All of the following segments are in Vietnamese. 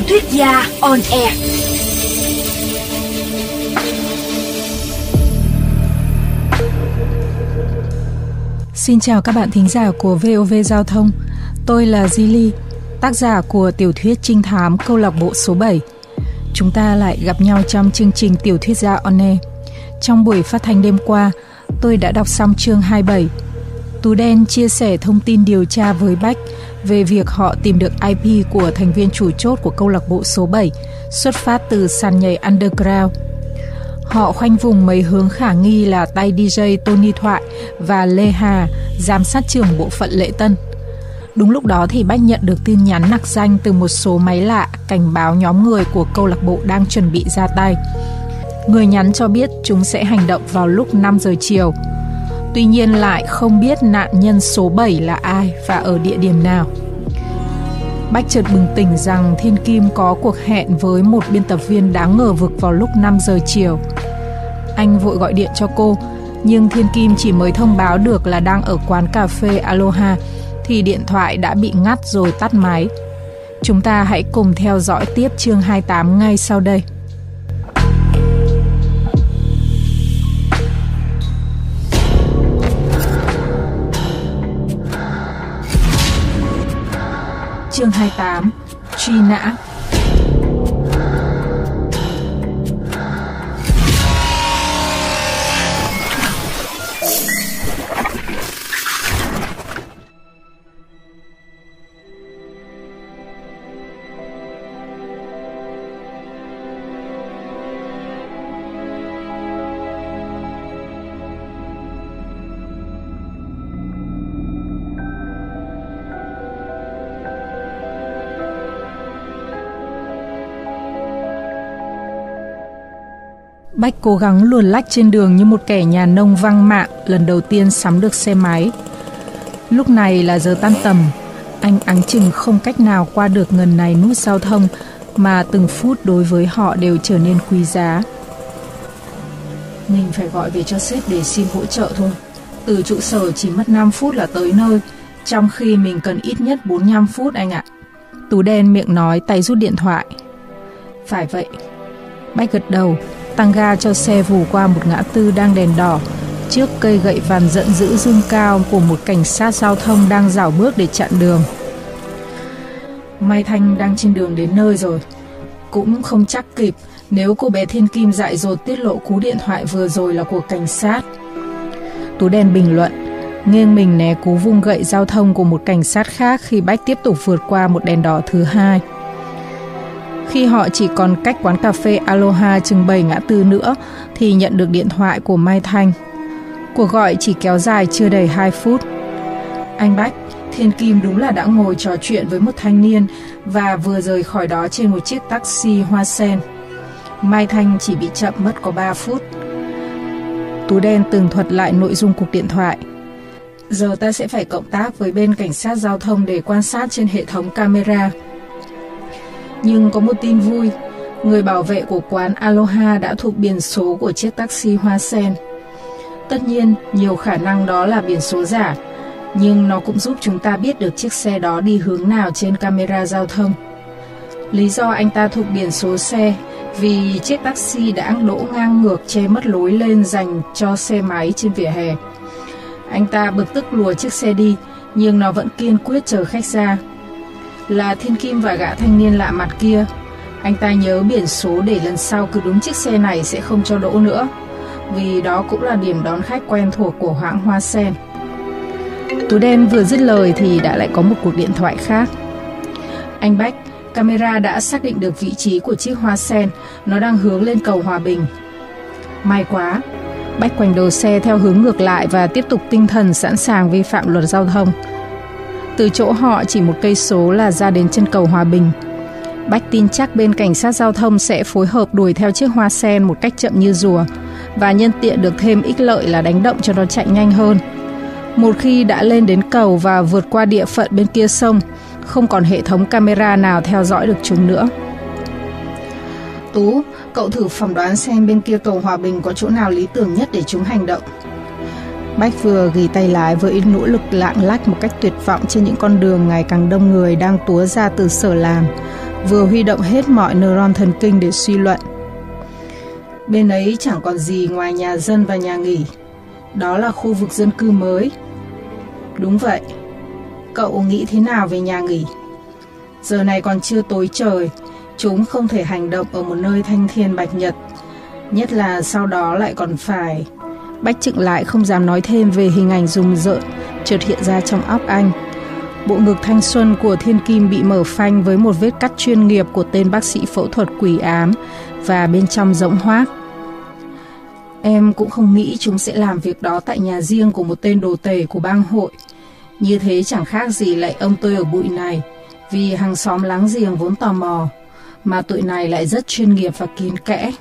thuyết gia on air. Xin chào các bạn thính giả của VOV Giao thông. Tôi là Zili, tác giả của tiểu thuyết trinh thám câu lạc bộ số 7. Chúng ta lại gặp nhau trong chương trình tiểu thuyết gia on air. Trong buổi phát thanh đêm qua, tôi đã đọc xong chương 27. Tú Đen chia sẻ thông tin điều tra với Bách về việc họ tìm được IP của thành viên chủ chốt của câu lạc bộ số 7 xuất phát từ sàn nhảy underground. Họ khoanh vùng mấy hướng khả nghi là tay DJ Tony Thoại và Lê Hà, giám sát trưởng bộ phận lễ tân. Đúng lúc đó thì Bách nhận được tin nhắn nặc danh từ một số máy lạ cảnh báo nhóm người của câu lạc bộ đang chuẩn bị ra tay. Người nhắn cho biết chúng sẽ hành động vào lúc 5 giờ chiều. Tuy nhiên lại không biết nạn nhân số 7 là ai và ở địa điểm nào. Bách chợt bừng tỉnh rằng Thiên Kim có cuộc hẹn với một biên tập viên đáng ngờ vực vào lúc 5 giờ chiều. Anh vội gọi điện cho cô, nhưng Thiên Kim chỉ mới thông báo được là đang ở quán cà phê Aloha thì điện thoại đã bị ngắt rồi tắt máy. Chúng ta hãy cùng theo dõi tiếp chương 28 ngay sau đây. Chương 28: Truy nã. Bách cố gắng luồn lách trên đường như một kẻ nhà nông văng mạng lần đầu tiên sắm được xe máy. Lúc này là giờ tan tầm, anh áng chừng không cách nào qua được ngần này nút giao thông mà từng phút đối với họ đều trở nên quý giá. Mình phải gọi về cho sếp để xin hỗ trợ thôi. Từ trụ sở chỉ mất 5 phút là tới nơi, trong khi mình cần ít nhất 45 phút anh ạ. Tú Đen miệng nói, tay rút điện thoại. Phải vậy. Bách gật đầu, tăng ga cho xe vù qua một ngã tư đang đèn đỏ, trước cây gậy vàn giận dữ dương cao của một cảnh sát giao thông đang rảo bước để chặn đường. Mai Thanh đang trên đường đến nơi rồi. Cũng không chắc kịp nếu cô bé Thiên Kim dại dột tiết lộ cú điện thoại vừa rồi là của cảnh sát. Tú Đen bình luận, nghiêng mình né cú vung gậy giao thông của một cảnh sát khác khi Bách tiếp tục vượt qua một đèn đỏ thứ hai. Khi họ chỉ còn cách quán cà phê Aloha chừng 7 ngã tư nữa thì nhận được điện thoại của Mai Thanh. Cuộc gọi chỉ kéo dài chưa đầy 2 phút. Anh Bách, Thiên Kim đúng là đã ngồi trò chuyện với một thanh niên và vừa rời khỏi đó trên một chiếc taxi hoa sen. Mai Thanh chỉ bị chậm mất có 3 phút. Tú Đen tường thuật lại nội dung cuộc điện thoại. Giờ ta sẽ phải cộng tác với bên cảnh sát giao thông để quan sát trên hệ thống camera. Nhưng có một tin vui, người bảo vệ của quán Aloha đã thuộc biển số của chiếc taxi hoa sen. Tất nhiên, nhiều khả năng đó là biển số giả, nhưng nó cũng giúp chúng ta biết được chiếc xe đó đi hướng nào trên camera giao thông. Lý do anh ta thuộc biển số xe vì chiếc taxi đã đỗ ngang ngược che mất lối lên dành cho xe máy trên vỉa hè. Anh ta bực tức lùa chiếc xe đi, nhưng nó vẫn kiên quyết chờ khách ra. Là Thiên Kim và gã thanh niên lạ mặt kia. Anh ta nhớ biển số để lần sau cứ đúng chiếc xe này sẽ không cho đỗ nữa, vì đó cũng là điểm đón khách quen thuộc của hãng hoa sen. Tú Đen vừa dứt lời thì đã lại có một cuộc điện thoại khác. Anh Bách, camera đã xác định được vị trí của chiếc hoa sen, nó đang hướng lên cầu Hòa Bình. May quá. Bách quành đầu xe theo hướng ngược lại và tiếp tục tinh thần sẵn sàng vi phạm luật giao thông. Từ chỗ họ chỉ 1 cây số là ra đến chân cầu Hòa Bình. Bách tin chắc bên cảnh sát giao thông sẽ phối hợp đuổi theo chiếc hoa sen một cách chậm như rùa và nhân tiện được thêm ích lợi là đánh động cho nó chạy nhanh hơn. Một khi đã lên đến cầu và vượt qua địa phận bên kia sông, không còn hệ thống camera nào theo dõi được chúng nữa. Tú, cậu thử phỏng đoán xem bên kia cầu Hòa Bình có chỗ nào lý tưởng nhất để chúng hành động. Bách vừa ghi tay lái với nỗ lực lạng lách một cách tuyệt vọng trên những con đường ngày càng đông người đang túa ra từ sở làm, vừa huy động hết mọi neuron thần kinh để suy luận. Bên ấy chẳng còn gì ngoài nhà dân và nhà nghỉ. Đó là khu vực dân cư mới. Đúng vậy. Cậu nghĩ thế nào về nhà nghỉ? Giờ này còn chưa tối trời, chúng không thể hành động ở một nơi thanh thiên bạch nhật. Nhất là sau đó lại còn phải... Bách chững lại không dám nói thêm về hình ảnh rùng rợn chợt hiện ra trong óc anh. Bộ ngực thanh xuân của Thiên Kim bị mở phanh với một vết cắt chuyên nghiệp của tên bác sĩ phẫu thuật quỷ ám và bên trong rỗng hoác. Em cũng không nghĩ chúng sẽ làm việc đó tại nhà riêng của một tên đồ tể của bang hội. Như thế chẳng khác gì lại ông tôi ở bụi này, vì hàng xóm láng giềng vốn tò mò, mà tụi này lại rất chuyên nghiệp và kín kẽ.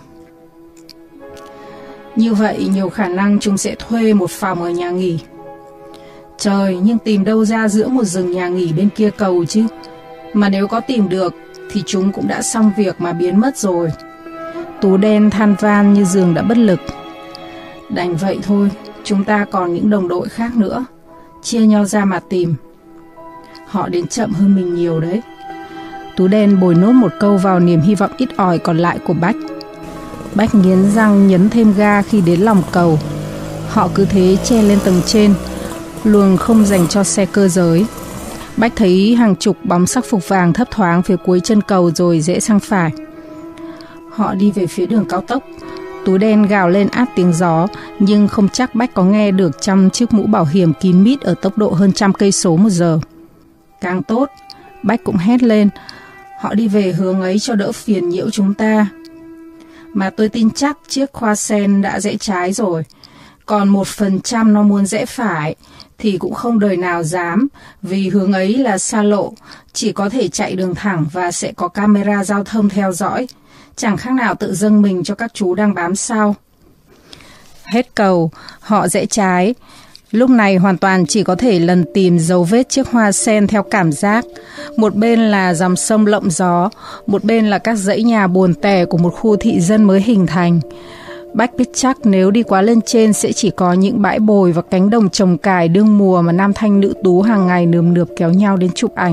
Như vậy nhiều khả năng chúng sẽ thuê một phòng ở nhà nghỉ. Trời, nhưng tìm đâu ra giữa một rừng nhà nghỉ bên kia cầu chứ. Mà nếu có tìm được thì chúng cũng đã xong việc mà biến mất rồi. Tú Đen than van như giường đã bất lực. Đành vậy thôi, chúng ta còn những đồng đội khác nữa. Chia nhau ra mà tìm. Họ đến chậm hơn mình nhiều đấy. Tú Đen bồi nốt một câu vào niềm hy vọng ít ỏi còn lại của Bách. Bách nghiến răng nhấn thêm ga khi đến lòng cầu. Họ cứ thế che lên tầng trên, luồng không dành cho xe cơ giới. Bách thấy hàng chục bóng sắc phục vàng thấp thoáng phía cuối chân cầu rồi rẽ sang phải. Họ đi về phía đường cao tốc. Tú Đen gào lên át tiếng gió, nhưng không chắc Bách có nghe được trong chiếc mũ bảo hiểm kín mít ở tốc độ hơn 100 cây số một giờ. Càng tốt, Bách cũng hét lên. Họ đi về hướng ấy cho đỡ phiền nhiễu chúng ta. Mà tôi tin chắc chiếc Hoa Sen đã rẽ trái rồi. Còn 1% nó muốn rẽ phải thì cũng không đời nào dám, vì hướng ấy là xa lộ, chỉ có thể chạy đường thẳng và sẽ có camera giao thông theo dõi. Chẳng khác nào tự dâng mình cho các chú đang bám sau. Hết cầu, họ rẽ trái. Lúc này hoàn toàn chỉ có thể lần tìm dấu vết chiếc Hoa Sen theo cảm giác. Một bên là dòng sông lộng gió, một bên là các dãy nhà buồn tẻ của một khu thị dân mới hình thành. Bách biết chắc nếu đi quá lên trên sẽ chỉ có những bãi bồi và cánh đồng trồng cải đương mùa mà nam thanh nữ tú hàng ngày nườm nượp kéo nhau đến chụp ảnh.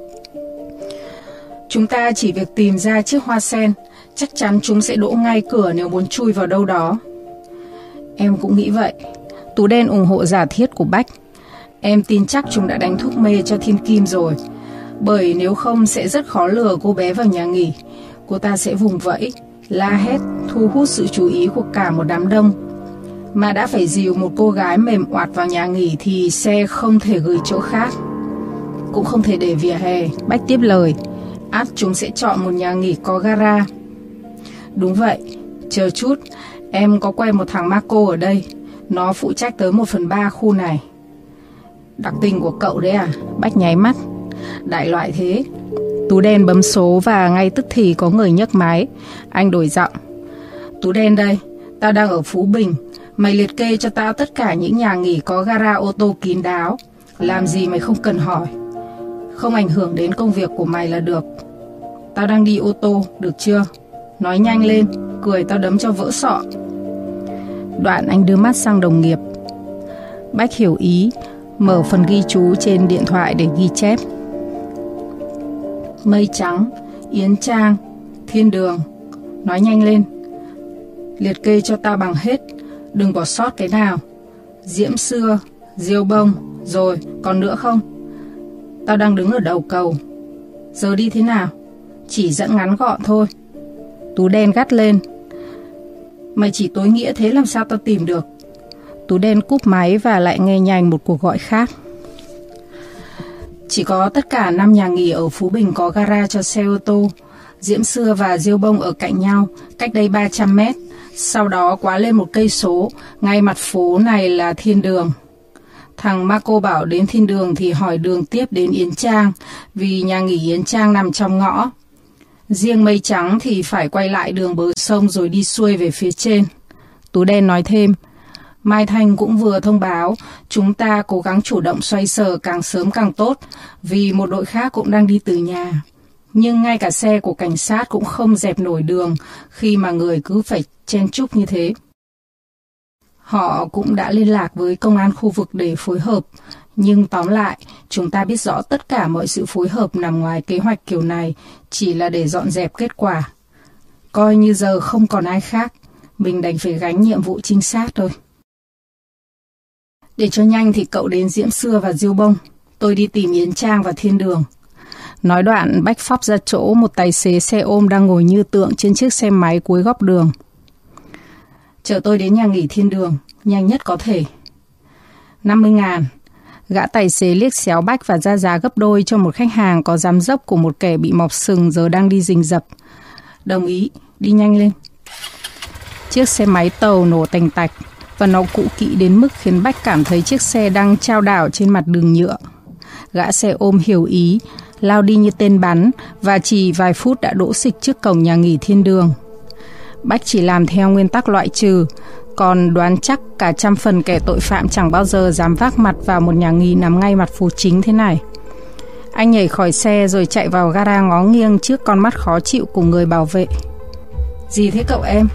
Chúng ta chỉ việc tìm ra chiếc Hoa Sen, chắc chắn chúng sẽ đỗ ngay cửa nếu muốn chui vào đâu đó. Em cũng nghĩ vậy. Tú Đen ủng hộ giả thiết của Bách. Em tin chắc chúng đã đánh thuốc mê cho Thiên Kim rồi, bởi nếu không sẽ rất khó lừa cô bé vào nhà nghỉ. Cô ta sẽ vùng vẫy, la hét, thu hút sự chú ý của cả một đám đông. Mà đã phải dìu một cô gái mềm oạt vào nhà nghỉ thì xe không thể gửi chỗ khác, cũng không thể để vỉa hè. Bách tiếp lời. Ắt chúng sẽ chọn một nhà nghỉ có gara. Đúng vậy. Chờ chút, em có quen một thằng Marco ở đây. Nó phụ trách tới 1/3 khu này. Đặc tình của cậu đấy à? Bách nháy mắt. Đại loại thế. Tú Đen bấm số và ngay tức thì có người nhấc máy. Anh đổi giọng. Tú Đen đây, tao đang ở Phú Bình. Mày liệt kê cho tao tất cả những nhà nghỉ có gara ô tô kín đáo. Làm gì mày không cần hỏi. Không ảnh hưởng đến công việc của mày là được. Tao đang đi ô tô, được chưa? Nói nhanh lên, cười tao đấm cho vỡ sọ. Đoạn anh đưa mắt sang đồng nghiệp. Bách hiểu ý, mở phần ghi chú trên điện thoại để ghi chép. Mây Trắng, Yến Trang, Thiên Đường. Nói nhanh lên. Liệt kê cho tao bằng hết, đừng bỏ sót cái nào. Diễm Xưa, Diêu Bông. Rồi, còn nữa không? Tao đang đứng ở đầu cầu. Giờ đi thế nào? Chỉ dẫn ngắn gọn thôi. Tú Đen gắt lên. Mày chỉ tối nghĩa thế làm sao tao tìm được? Tú Đen cúp máy và lại nghe nhành một cuộc gọi khác. Chỉ có tất cả 5 nhà nghỉ ở Phú Bình có gara cho xe ô tô. Diễm Xưa và Diêu Bông ở cạnh nhau, cách đây 300 mét. Sau đó quá lên 1 cây số, ngay mặt phố này là Thiên Đường. Thằng Marco bảo đến Thiên Đường thì hỏi đường tiếp đến Yến Trang, vì nhà nghỉ Yến Trang nằm trong ngõ. Riêng Mây Trắng thì phải quay lại đường bờ sông rồi đi xuôi về phía trên. Tú Đen nói thêm. Mai Thanh cũng vừa thông báo chúng ta cố gắng chủ động xoay sở càng sớm càng tốt, vì một đội khác cũng đang đi từ nhà. Nhưng ngay cả xe của cảnh sát cũng không dẹp nổi đường khi mà người cứ phải chen chúc như thế. Họ cũng đã liên lạc với công an khu vực để phối hợp. Nhưng tóm lại, chúng ta biết rõ tất cả mọi sự phối hợp nằm ngoài kế hoạch kiểu này chỉ là để dọn dẹp kết quả. Coi như giờ không còn ai khác, mình đành phải gánh nhiệm vụ trinh sát thôi. Để cho nhanh thì cậu đến Diễm Xưa và Diêu Bông. Tôi đi tìm Yến Trang và Thiên Đường. Nói đoạn, Bách phóc ra chỗ một tài xế xe ôm đang ngồi như tượng trên chiếc xe máy cuối góc đường. Chở tôi đến nhà nghỉ Thiên Đường, nhanh nhất có thể. 50.000. Gã tài xế liếc xéo Bách và ra giá gấp đôi cho một khách hàng có dám dốc của một kẻ bị mọc sừng giờ đang đi rình rập. Đồng ý, đi nhanh lên. Chiếc xe máy tàu nổ tành tạch và nó cũ kỹ đến mức khiến Bách cảm thấy chiếc xe đang chao đảo trên mặt đường nhựa. Gã xe ôm hiểu ý, lao đi như tên bắn và chỉ vài phút đã đỗ xịch trước cổng nhà nghỉ Thiên Đường. Bách chỉ làm theo nguyên tắc loại trừ, còn đoán chắc cả trăm phần kẻ tội phạm chẳng bao giờ dám vác mặt vào một nhà nghỉ nằm ngay mặt phố chính thế này. Anh nhảy khỏi xe rồi chạy vào gara ngó nghiêng trước con mắt khó chịu của người bảo vệ. Gì thế cậu em?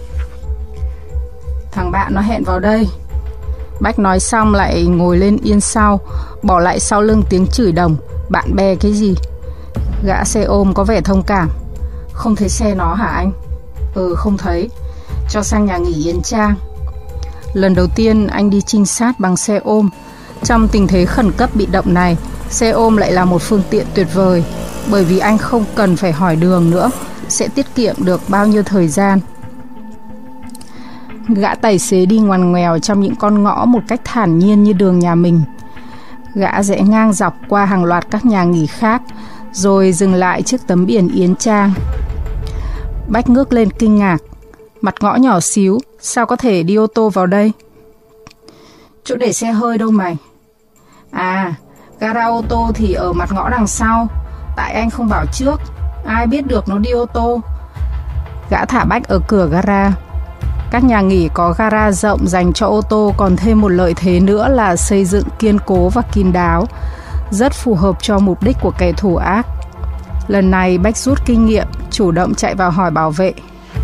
Thằng bạn nó hẹn vào đây. Bách nói xong lại ngồi lên yên sau, bỏ lại sau lưng tiếng chửi đồng. Bạn bè cái gì? Gã xe ôm có vẻ thông cảm. Không thấy xe nó hả anh? Không thấy. Cho sang nhà nghỉ Yến Trang. Lần đầu tiên anh đi trinh sát bằng xe ôm. Trong tình thế khẩn cấp bị động này, xe ôm lại là một phương tiện tuyệt vời, bởi vì anh không cần phải hỏi đường nữa, sẽ tiết kiệm được bao nhiêu thời gian. Gã tài xế đi ngoằn ngoèo trong những con ngõ một cách thản nhiên như đường nhà mình. Gã rẽ ngang dọc qua hàng loạt các nhà nghỉ khác, rồi dừng lại trước tấm biển Yến Trang. Bách ngước lên kinh ngạc. Mặt ngõ nhỏ xíu, sao có thể đi ô tô vào đây? Chỗ để xe hơi đâu mày? À, gara ô tô thì ở mặt ngõ đằng sau. Tại anh không bảo trước, ai biết được nó đi ô tô. Gã thả Bách ở cửa gara. Các nhà nghỉ có gara rộng dành cho ô tô còn thêm một lợi thế nữa là xây dựng kiên cố và kín đáo, rất phù hợp cho mục đích của kẻ thủ ác. Lần này Bách rút kinh nghiệm, chủ động chạy vào hỏi bảo vệ.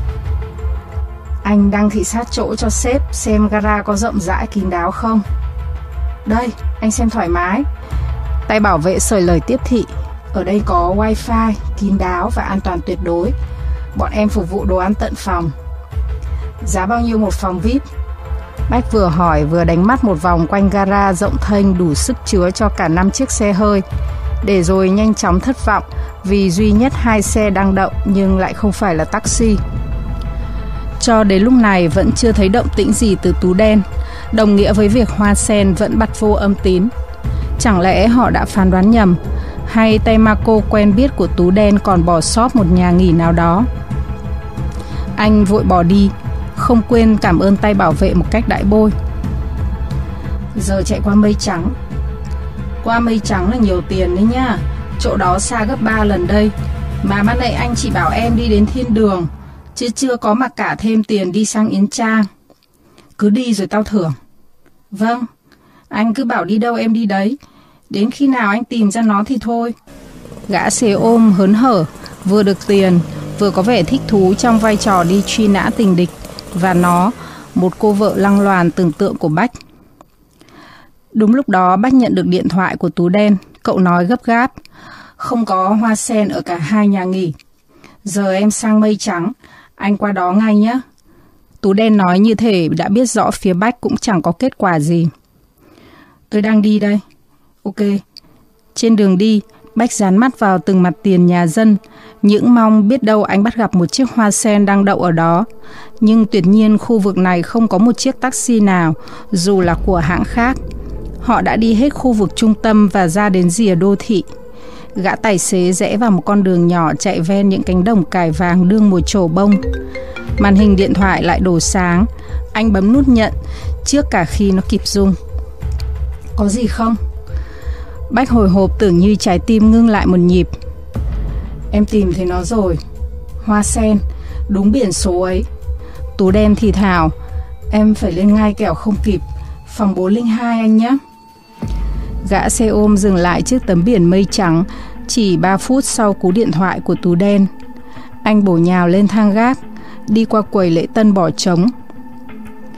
Anh đang thị sát chỗ cho sếp xem gara có rộng rãi kín đáo không? Đây, anh xem thoải mái. Tay bảo vệ sởi lời tiếp thị. Ở đây có wifi, kín đáo và an toàn tuyệt đối. Bọn em phục vụ đồ ăn tận phòng. Giá bao nhiêu một phòng VIP? Bách vừa hỏi vừa đánh mắt một vòng quanh gara rộng thênh đủ sức chứa cho cả 5 chiếc xe hơi, để rồi nhanh chóng thất vọng vì duy nhất 2 xe đang đậu nhưng lại không phải là taxi. Cho đến lúc này vẫn chưa thấy động tĩnh gì từ Tú Đen, đồng nghĩa với việc Hoa Sen vẫn bặt vô âm tín. Chẳng lẽ họ đã phán đoán nhầm, hay tay ma cô quen biết của Tú Đen còn bỏ sót một nhà nghỉ nào đó? Anh vội bỏ đi, không quên cảm ơn tay bảo vệ một cách đại bôi. Giờ chạy qua Mây Trắng. Qua Mây Trắng là nhiều tiền đấy nhá. Chỗ đó xa gấp 3 lần đây. Mà ban nãy anh chỉ bảo em đi đến Thiên Đường, chứ chưa có mà cả thêm tiền đi sang Yến Trang. Cứ đi rồi tao thưởng. Vâng, anh cứ bảo đi đâu em đi đấy. Đến khi nào anh tìm ra nó thì thôi. Gã xe ôm hớn hở, vừa được tiền, vừa có vẻ thích thú trong vai trò đi truy nã tình địch. Và nó, một cô vợ lăng loàn tưởng tượng của Bách. Đúng lúc đó Bách nhận được điện thoại của Tú Đen. Cậu nói gấp gáp. Không có Hoa Sen ở cả 2 nhà nghỉ. Giờ em sang Mây Trắng, anh qua đó ngay nhé. Tú Đen nói như thể đã biết rõ phía Bách cũng chẳng có kết quả gì. Tôi đang đi đây. Ok. Trên đường đi, Bách dán mắt vào từng mặt tiền nhà dân, những mong biết đâu anh bắt gặp một chiếc Hoa Sen đang đậu ở đó. Nhưng tuyệt nhiên khu vực này không có một chiếc taxi nào, dù là của hãng khác. Họ đã đi hết khu vực trung tâm và ra đến rìa đô thị. Gã tài xế rẽ vào một con đường nhỏ chạy ven những cánh đồng cải vàng đương mùa trổ bông. Màn hình điện thoại lại đổ sáng. Anh bấm nút nhận trước cả khi nó kịp rung. Có gì không? Bách hồi hộp tưởng như trái tim ngưng lại một nhịp. Em tìm thấy nó rồi. Hoa Sen, đúng biển số ấy. Tú Đen thì thào. Em phải lên ngay kẻo không kịp. Phòng 402 anh nhé. Gã xe ôm dừng lại trước tấm biển Mây Trắng chỉ 3 phút sau cú điện thoại của Tú Đen. Anh bổ nhào lên thang gác, đi qua quầy lễ tân bỏ trống.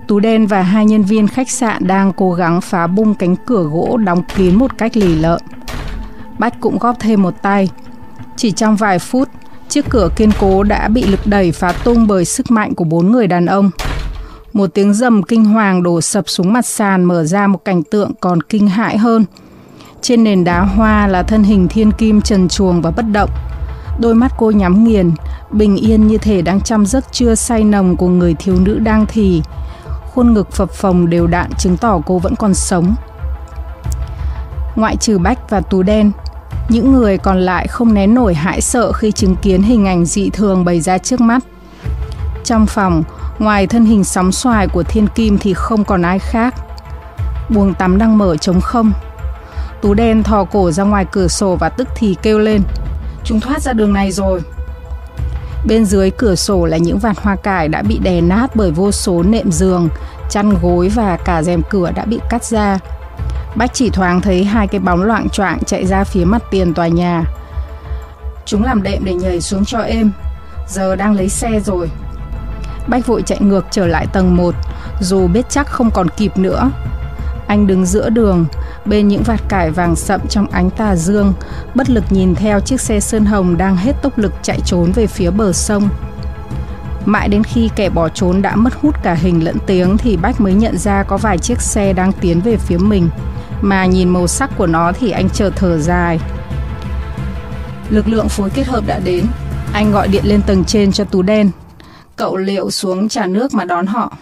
Tú Đen và hai nhân viên khách sạn đang cố gắng phá bung cánh cửa gỗ đóng kín một cách lì lợm. Bách cũng góp thêm một tay. Chỉ trong vài phút, chiếc cửa kiên cố đã bị lực đẩy phá tung bởi sức mạnh của 4 người đàn ông. Một tiếng rầm kinh hoàng đổ sập xuống mặt sàn mở ra một cảnh tượng còn kinh hãi hơn. Trên nền đá hoa là thân hình Thiên Kim trần truồng và bất động. Đôi mắt cô nhắm nghiền, bình yên như thể đang trong giấc trưa say nồng của người thiếu nữ đang thì. Khuôn ngực phập phồng đều đặn chứng tỏ cô vẫn còn sống. Ngoại trừ Bách và Tú Đen, những người còn lại không nén nổi hãi sợ khi chứng kiến hình ảnh dị thường bày ra trước mắt. Trong phòng, ngoài thân hình sóng xoài của Thiên Kim thì không còn ai khác. Buồng tắm đang mở trống không. Tú Đen thò cổ ra ngoài cửa sổ và tức thì kêu lên: "Chúng thoát ra đường này rồi." Bên dưới cửa sổ là những vạt hoa cải đã bị đè nát bởi vô số nệm giường, chăn gối và cả rèm cửa đã bị cắt ra. Bách chỉ thoáng thấy hai cái bóng loạng choạng chạy ra phía mặt tiền tòa nhà. "Chúng làm đệm để nhảy xuống cho êm, giờ đang lấy xe rồi." Bách vội chạy ngược trở lại tầng 1, dù biết chắc không còn kịp nữa. Anh đứng giữa đường, bên những vạt cải vàng sậm trong ánh tà dương, bất lực nhìn theo chiếc xe sơn hồng đang hết tốc lực chạy trốn về phía bờ sông. Mãi đến khi kẻ bỏ trốn đã mất hút cả hình lẫn tiếng thì Bách mới nhận ra có vài chiếc xe đang tiến về phía mình, mà nhìn màu sắc của nó thì anh chợt thở dài. Lực lượng phối kết hợp đã đến. Anh gọi điện lên tầng trên cho Tú Đen. "Cậu liệu xuống trà nước mà đón họ."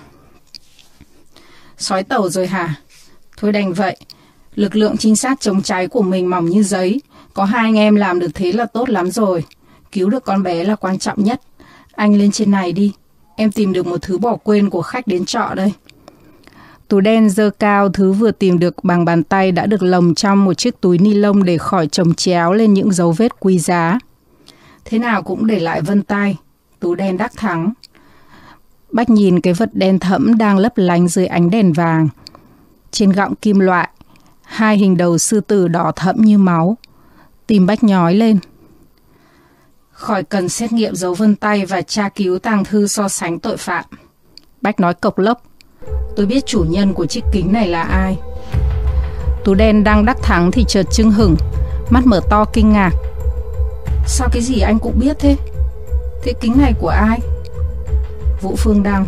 "Sói tàu rồi hả? Thôi đành vậy. Lực lượng trinh sát chống cháy của mình mỏng như giấy. Có hai anh em làm được thế là tốt lắm rồi. Cứu được con bé là quan trọng nhất. Anh lên trên này đi. Em tìm được một thứ bỏ quên của khách đến trọ đây." Tú Đen giơ cao thứ vừa tìm được bằng bàn tay đã được lồng trong một chiếc túi ni lông để khỏi chồng chéo lên những dấu vết quý giá. "Thế nào cũng để lại vân tay." Tú Đen đắc thắng. Bách nhìn cái vật đen thẫm đang lấp lánh dưới ánh đèn vàng. Trên gọng kim loại, hai hình đầu sư tử đỏ thẫm như máu. Tim Bách nhói lên. "Khỏi cần xét nghiệm dấu vân tay và tra cứu tàng thư so sánh tội phạm." Bách nói cộc lốc. "Tôi biết chủ nhân của chiếc kính này là ai." Tú Đen đang đắc thắng thì chợt chưng hửng, mắt mở to kinh ngạc. "Sao cái gì anh cũng biết thế? Thế kính này của ai?" "Vũ Phương Đăng."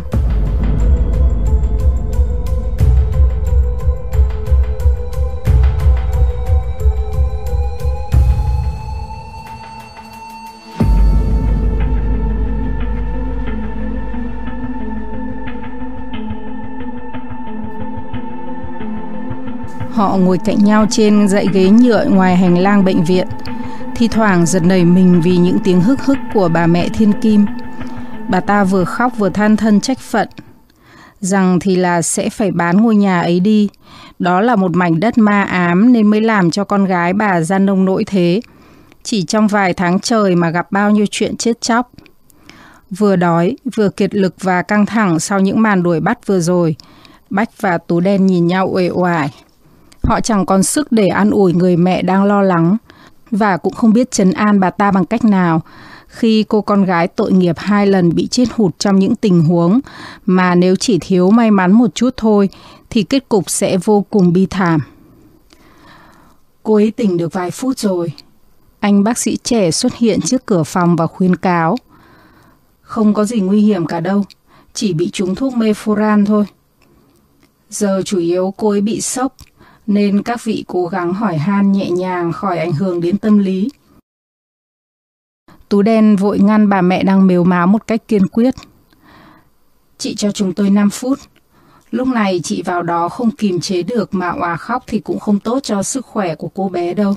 Họ ngồi cạnh nhau trên dãy ghế nhựa ngoài hành lang bệnh viện, thi thoảng giật nảy mình vì những tiếng hức hức của bà mẹ Thiên Kim. Bà ta vừa khóc vừa than thân trách phận, rằng thì là sẽ phải bán ngôi nhà ấy đi. Đó là một mảnh đất ma ám nên mới làm cho con gái bà ra nông nỗi thế. Chỉ trong vài tháng trời mà gặp bao nhiêu chuyện chết chóc. Vừa đói, vừa kiệt lực và căng thẳng sau những màn đuổi bắt vừa rồi, Bách và Tú Đen nhìn nhau uể oải. Họ chẳng còn sức để an ủi người mẹ đang lo lắng, và cũng không biết trấn an bà ta bằng cách nào khi cô con gái tội nghiệp 2 lần bị chết hụt trong những tình huống mà nếu chỉ thiếu may mắn một chút thôi thì kết cục sẽ vô cùng bi thảm. "Cô ấy tỉnh được vài phút rồi." Anh bác sĩ trẻ xuất hiện trước cửa phòng và khuyến cáo. "Không có gì nguy hiểm cả đâu, chỉ bị trúng thuốc Meforan thôi. Giờ chủ yếu cô ấy bị sốc, nên các vị cố gắng hỏi han nhẹ nhàng khỏi ảnh hưởng đến tâm lý." Tú Đen vội ngăn bà mẹ đang mếu máo một cách kiên quyết. "Chị cho chúng tôi 5 phút. Lúc này chị vào đó không kìm chế được mà òa khóc thì cũng không tốt cho sức khỏe của cô bé đâu."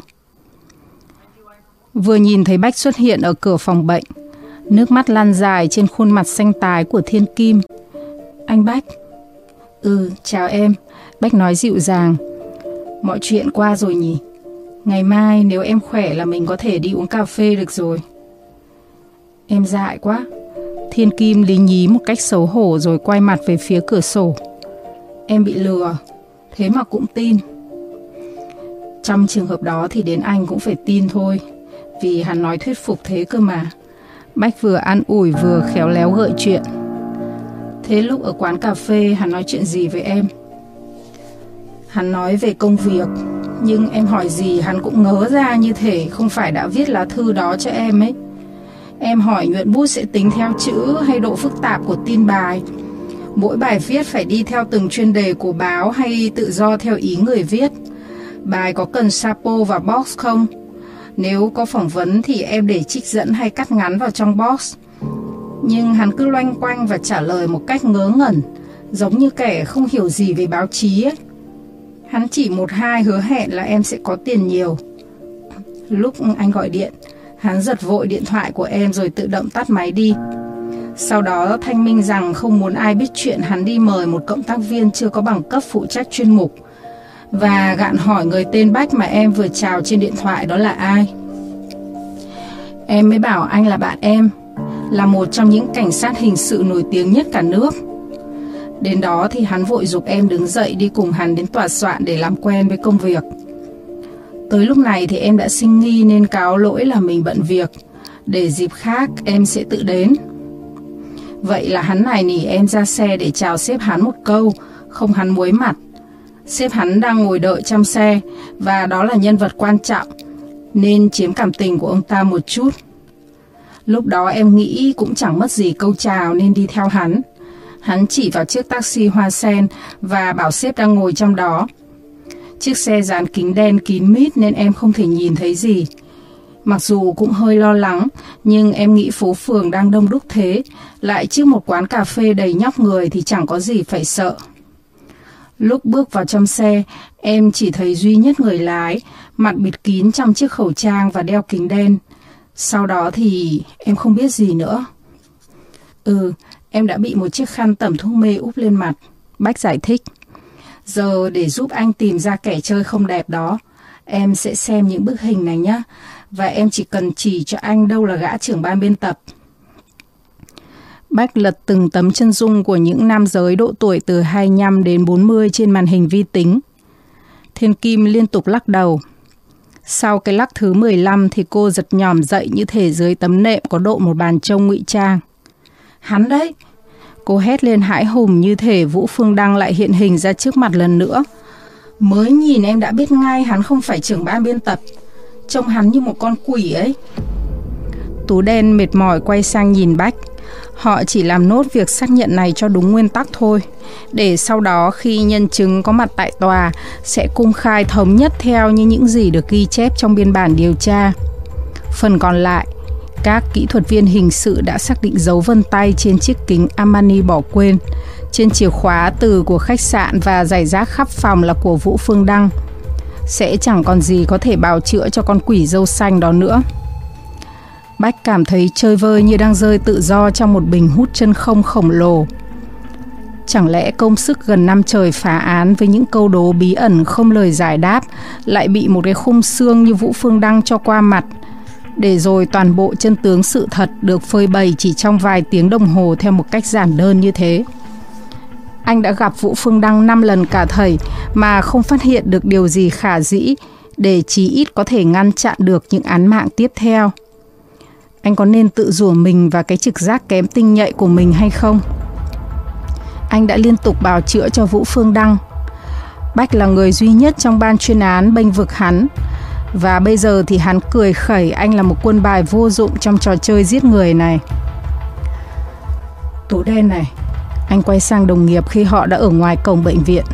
Vừa nhìn thấy Bách xuất hiện ở cửa phòng bệnh, nước mắt lăn dài trên khuôn mặt xanh tái của Thiên Kim. "Anh Bách." "Ừ, chào em." Bách nói dịu dàng. "Mọi chuyện qua rồi nhỉ? Ngày mai nếu em khỏe là mình có thể đi uống cà phê được rồi." "Em dại quá." Thiên Kim lý nhí một cách xấu hổ rồi quay mặt về phía cửa sổ. "Em bị lừa, thế mà cũng tin." "Trong trường hợp đó thì đến anh cũng phải tin thôi, vì hắn nói thuyết phục thế cơ mà." Bách vừa an ủi vừa khéo léo gợi chuyện. Thế lúc ở quán cà phê hắn nói chuyện gì với em? Hắn nói về công việc, nhưng em hỏi gì hắn cũng ngớ ra như thể không phải đã viết lá thư đó cho em ấy. Em hỏi nhuận bút sẽ tính theo chữ hay độ phức tạp của tin bài, mỗi bài viết phải đi theo từng chuyên đề của báo hay tự do theo ý người viết, bài có cần sapo và box không, nếu có phỏng vấn thì em để trích dẫn hay cắt ngắn vào trong box. Nhưng hắn cứ loanh quanh và trả lời một cách ngớ ngẩn, giống như kẻ không hiểu gì về báo chí ấy. Hắn chỉ một hai hứa hẹn là em sẽ có tiền nhiều. Lúc anh gọi điện, hắn giật vội điện thoại của em rồi tự động tắt máy đi. Sau đó thanh minh rằng không muốn ai biết chuyện hắn đi mời một cộng tác viên chưa có bằng cấp phụ trách chuyên mục, và gạn hỏi người tên Bách mà em vừa chào trên điện thoại đó là ai. Em mới bảo anh là bạn em, là một trong những cảnh sát hình sự nổi tiếng nhất cả nước. Đến đó thì hắn vội giục em đứng dậy đi cùng hắn đến tòa soạn để làm quen với công việc. Tới lúc này thì em đã sinh nghi nên cáo lỗi là mình bận việc, để dịp khác em sẽ tự đến. Vậy là hắn nài nỉ em ra xe để chào sếp hắn một câu, không hắn muối mặt. Sếp hắn đang ngồi đợi trong xe, và đó là nhân vật quan trọng, nên chiếm cảm tình của ông ta một chút. Lúc đó em nghĩ cũng chẳng mất gì câu chào nên đi theo hắn. Hắn chỉ vào chiếc taxi hoa sen và bảo sếp đang ngồi trong đó. Chiếc xe dán kính đen kín mít nên em không thể nhìn thấy gì. Mặc dù cũng hơi lo lắng, nhưng em nghĩ phố phường đang đông đúc thế, lại trước một quán cà phê đầy nhóc người thì chẳng có gì phải sợ. Lúc bước vào trong xe, em chỉ thấy duy nhất người lái, mặt bịt kín trong chiếc khẩu trang và đeo kính đen. Sau đó thì em không biết gì nữa. Em đã bị một chiếc khăn tẩm thuốc mê úp lên mặt, Bách giải thích. Giờ để giúp anh tìm ra kẻ chơi không đẹp đó, em sẽ xem những bức hình này nhé, và em chỉ cần chỉ cho anh đâu là gã trưởng ban biên tập. Bách lật từng tấm chân dung của những nam giới độ tuổi từ 25 đến 40 trên màn hình vi tính. Thiên Kim liên tục lắc đầu. Sau cái lắc thứ 15 thì cô giật nhòm dậy như thể dưới tấm nệm có độ một bàn trông ngụy trang. Hắn đấy! Cô hét lên hãi hùng như thể Vũ Phương Đăng lại hiện hình ra trước mặt lần nữa. Mới nhìn em đã biết ngay hắn không phải trưởng ban biên tập. Trông hắn như một con quỷ ấy. Tú Đen mệt mỏi quay sang nhìn Bách. Họ chỉ làm nốt việc xác nhận này cho đúng nguyên tắc thôi, để sau đó khi nhân chứng có mặt tại tòa sẽ công khai thống nhất theo như những gì được ghi chép trong biên bản điều tra. Phần còn lại, các kỹ thuật viên hình sự đã xác định dấu vân tay trên chiếc kính Armani bỏ quên, trên chìa khóa từ của khách sạn và rải rác khắp phòng là của Vũ Phương Đăng. Sẽ chẳng còn gì có thể bào chữa cho con quỷ râu xanh đó nữa. Bách cảm thấy chơi vơi như đang rơi tự do trong một bình hút chân không khổng lồ. Chẳng lẽ công sức gần năm trời phá án với những câu đố bí ẩn không lời giải đáp lại bị một cái khung xương như Vũ Phương Đăng cho qua mặt, để rồi toàn bộ chân tướng sự thật được phơi bày chỉ trong vài tiếng đồng hồ theo một cách giản đơn như thế? Anh đã gặp Vũ Phương Đăng 5 lần cả thảy mà không phát hiện được điều gì khả dĩ để chí ít có thể ngăn chặn được những án mạng tiếp theo. Anh có nên tự rủa mình và cái trực giác kém tinh nhạy của mình hay không? Anh đã liên tục bào chữa cho Vũ Phương Đăng. Bách là người duy nhất trong ban chuyên án bênh vực hắn, và bây giờ thì hắn cười khẩy anh là một quân bài vô dụng trong trò chơi giết người này. Tú Đen này, anh quay sang đồng nghiệp khi họ đã ở ngoài cổng bệnh viện.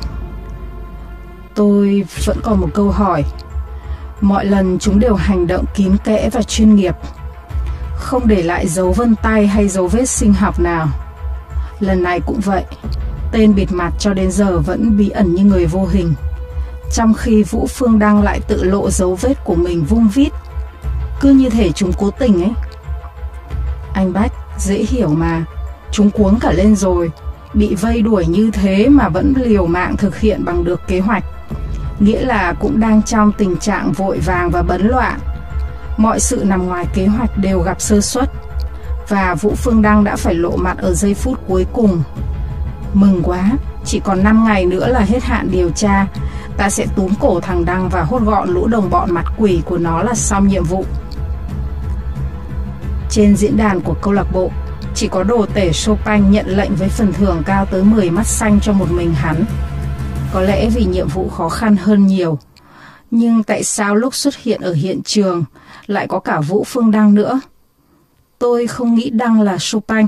Tôi vẫn còn một câu hỏi. Mọi lần chúng đều hành động kín kẽ và chuyên nghiệp, không để lại dấu vân tay hay dấu vết sinh học nào. Lần này cũng vậy, tên bịt mặt cho đến giờ vẫn bí ẩn như người vô hình, trong khi Vũ Phương Đăng lại tự lộ dấu vết của mình vung vít, cứ như thể chúng cố tình ấy. Anh Bách, dễ hiểu mà, chúng cuống cả lên rồi, bị vây đuổi như thế mà vẫn liều mạng thực hiện bằng được kế hoạch, nghĩa là cũng đang trong tình trạng vội vàng và bấn loạn. Mọi sự nằm ngoài kế hoạch đều gặp sơ suất, và Vũ Phương Đăng đã phải lộ mặt ở giây phút cuối cùng. Mừng quá, chỉ còn 5 ngày nữa là hết hạn điều tra. Ta sẽ túm cổ thằng Đăng và hốt gọn lũ đồng bọn mặt quỷ của nó là xong nhiệm vụ. Trên diễn đàn của câu lạc bộ, chỉ có đồ tể Chopin nhận lệnh với phần thưởng cao tới 10 mắt xanh cho một mình hắn. Có lẽ vì nhiệm vụ khó khăn hơn nhiều. Nhưng tại sao lúc xuất hiện ở hiện trường lại có cả Vũ Phương Đăng nữa? Tôi không nghĩ Đăng là Chopin.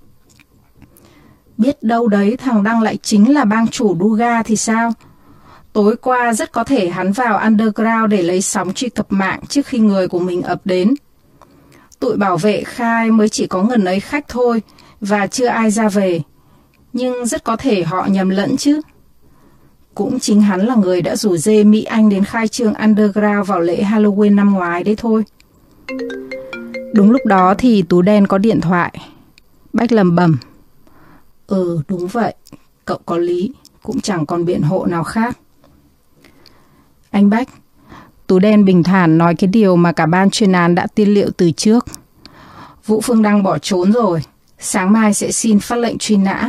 Biết đâu đấy thằng Đăng lại chính là bang chủ Duga thì sao? Tối qua rất có thể hắn vào underground để lấy sóng truy cập mạng trước khi người của mình ập đến. Tụi bảo vệ khai mới chỉ có ngần ấy khách thôi và chưa ai ra về. Nhưng rất có thể họ nhầm lẫn chứ. Cũng chính hắn là người đã rủ dê Mỹ Anh đến khai trương underground vào lễ Halloween năm ngoái đấy thôi. Đúng lúc đó thì Tú Đen có điện thoại. Bách lầm bầm. Đúng vậy, cậu có lý, cũng chẳng còn biện hộ nào khác. Anh Bách, Tú Đen bình thản nói cái điều mà cả ban chuyên án đã tiên liệu từ trước. Vũ Phương Đăng bỏ trốn rồi, sáng mai sẽ xin phát lệnh truy nã.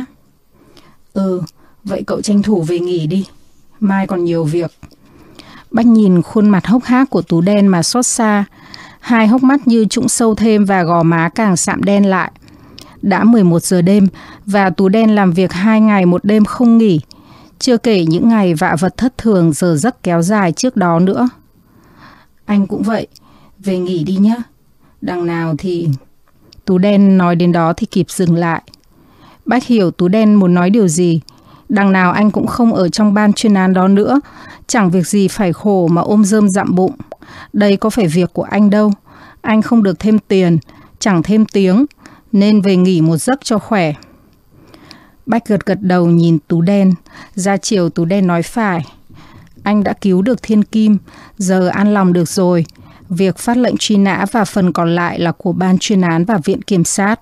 Vậy cậu tranh thủ về nghỉ đi, mai còn nhiều việc. Bách nhìn khuôn mặt hốc hác của Tú Đen mà xót xa, hai hốc mắt như trũng sâu thêm và gò má càng sạm đen lại. Đã 11 giờ đêm và Tú Đen làm việc 2 ngày 1 đêm không nghỉ, chưa kể những ngày vạ vật thất thường giờ giấc kéo dài trước đó nữa. Anh cũng vậy, về nghỉ đi nhé. Đằng nào thì... Tú Đen nói đến đó thì kịp dừng lại. Bách hiểu Tú Đen muốn nói điều gì. Đằng nào anh cũng không ở trong ban chuyên án đó nữa. Chẳng việc gì phải khổ mà ôm rơm dặm bụng. Đây có phải việc của anh đâu. Anh không được thêm tiền, chẳng thêm tiếng, nên về nghỉ một giấc cho khỏe. Bách gật đầu nhìn Tú Đen. Ra chiều Tú Đen nói phải. Anh đã cứu được Thiên Kim, giờ an lòng được rồi. Việc phát lệnh truy nã và phần còn lại là của ban chuyên án và viện kiểm sát.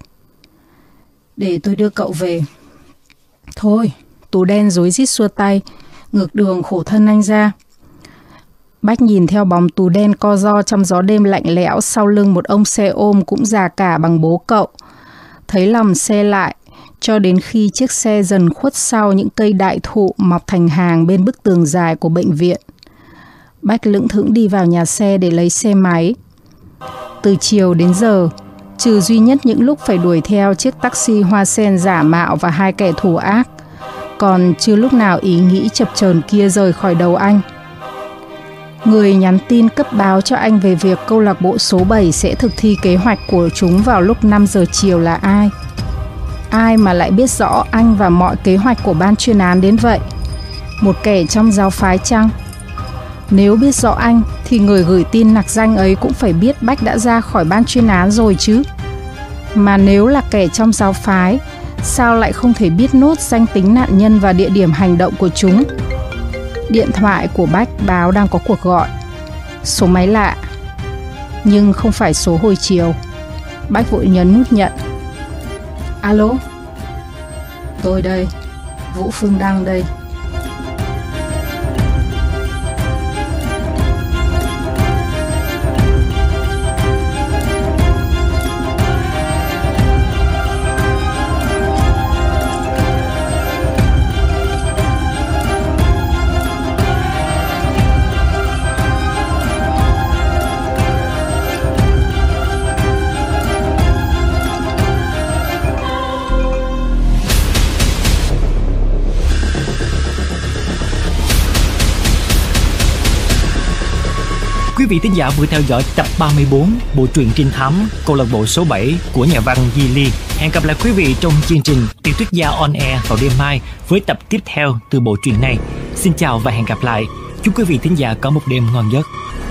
Để tôi đưa cậu về. Thôi, Tú Đen rối rít xua tay. Ngược đường khổ thân anh ra. Bách nhìn theo bóng Tú Đen co ro trong gió đêm lạnh lẽo sau lưng một ông xe ôm cũng già cả bằng bố cậu. Thấy lòng xe lại, cho đến khi chiếc xe dần khuất sau những cây đại thụ mọc thành hàng bên bức tường dài của bệnh viện. Bách lững thững đi vào nhà xe để lấy xe máy. Từ chiều đến giờ, trừ duy nhất những lúc phải đuổi theo chiếc taxi hoa sen giả mạo và hai kẻ thù ác, còn chưa lúc nào ý nghĩ chập chờn kia rời khỏi đầu anh. Người nhắn tin cấp báo cho anh về việc câu lạc bộ số 7 sẽ thực thi kế hoạch của chúng vào lúc 5 giờ chiều là ai? Ai mà lại biết rõ anh và mọi kế hoạch của ban chuyên án đến vậy? Một kẻ trong giáo phái chăng? Nếu biết rõ anh thì người gửi tin nặc danh ấy cũng phải biết Bách đã ra khỏi ban chuyên án rồi chứ. Mà nếu là kẻ trong giáo phái, sao lại không thể biết nốt danh tính nạn nhân và địa điểm hành động của chúng? Điện thoại của Bách báo đang có cuộc gọi. Số máy lạ, nhưng không phải số hồi chiều. Bách vội nhấn nút nhận. Alo? Tôi đây, Vũ Phương Đăng đây. Quý vị thính giả vừa theo dõi tập 34 bộ truyện trinh thám Câu lạc bộ số 7 của nhà văn Di Ly. Hẹn gặp lại quý vị trong chương trình Tiểu thuyết gia on air vào đêm mai với tập tiếp theo từ bộ truyện này. Xin chào và hẹn gặp lại. Chúc quý vị thính giả có một đêm ngon giấc.